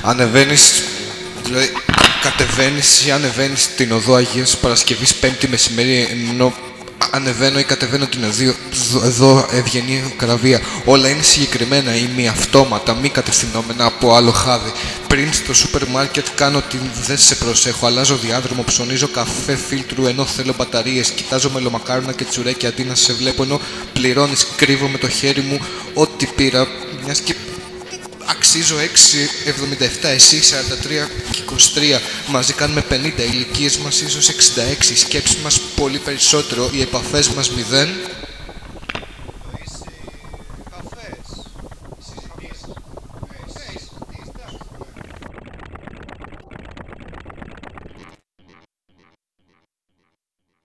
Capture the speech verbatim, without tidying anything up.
ανεβαίνεις, δηλαδή κατεβαίνεις ή ανεβαίνεις την οδό Αγίας Παρασκευής Πέμπτη μεσημέρι, ενώ ανεβαίνω ή κατεβαίνω την οδό εδώ Ευγενή Καραβία. Όλα είναι συγκεκριμένα ή μη αυτόματα, μη κατευθυνόμενα από άλλο χάδι. Πριν στο σούπερ μάρκετ κάνω την δεν σε προσέχω. Αλλάζω διάδρομο, ψωνίζω καφέ φίλτρου ενώ θέλω μπαταρίες. Κοιτάζω μελομακάρονα και τσουρέκια αντί να σε βλέπω ενώ πληρώνεις. Κρύβω με το χέρι μου ό,τι πήρα. Μιας και αξίζω έξι εβδομήντα επτά, εσύ σαράντα τρία και είκοσι τρία. Μαζί κάνουμε πενήντα, οι ηλικίες μας ίσως εξήντα έξι. Οι σκέψεις μας πολύ περισσότερο, οι επαφές μας μηδέν.